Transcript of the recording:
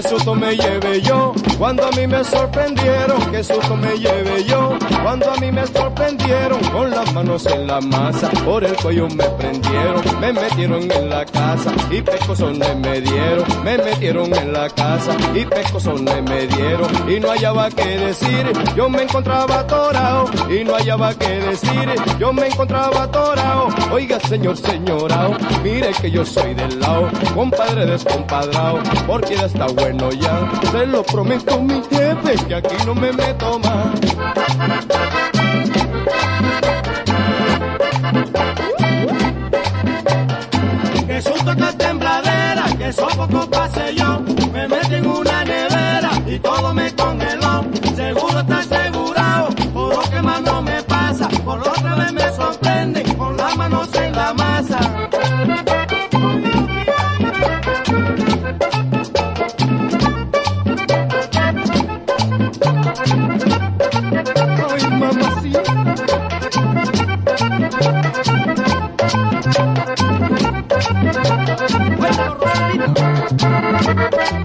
susto me llevé yo cuando a mí me sorprendieron, qué susto me llevé yo cuando a mí me sorprendieron, con las manos en la masa, por el cuello me prendieron, me metieron en la casa y pescozones me dieron, me metieron en la casa y pescozones me dieron, y no hallaba qué decir, yo me encontraba atorado, y no hallaba qué decir, yo me encontraba atorado. Oiga señor, señorao, mire que yo soy del lado, compadre descompadrado, porque ya está bueno ya, se lo prometo mi jefe, que aquí no me meto más. Que susto, esta tembladera, que sofoco pasé yo, me metí en una nevera y todo me congeló, seguro está asegurado, por lo que más no me pasa, por otra vez me sorprende, con las manos en la masa. Ay, mamacita. Bueno, Rosalito.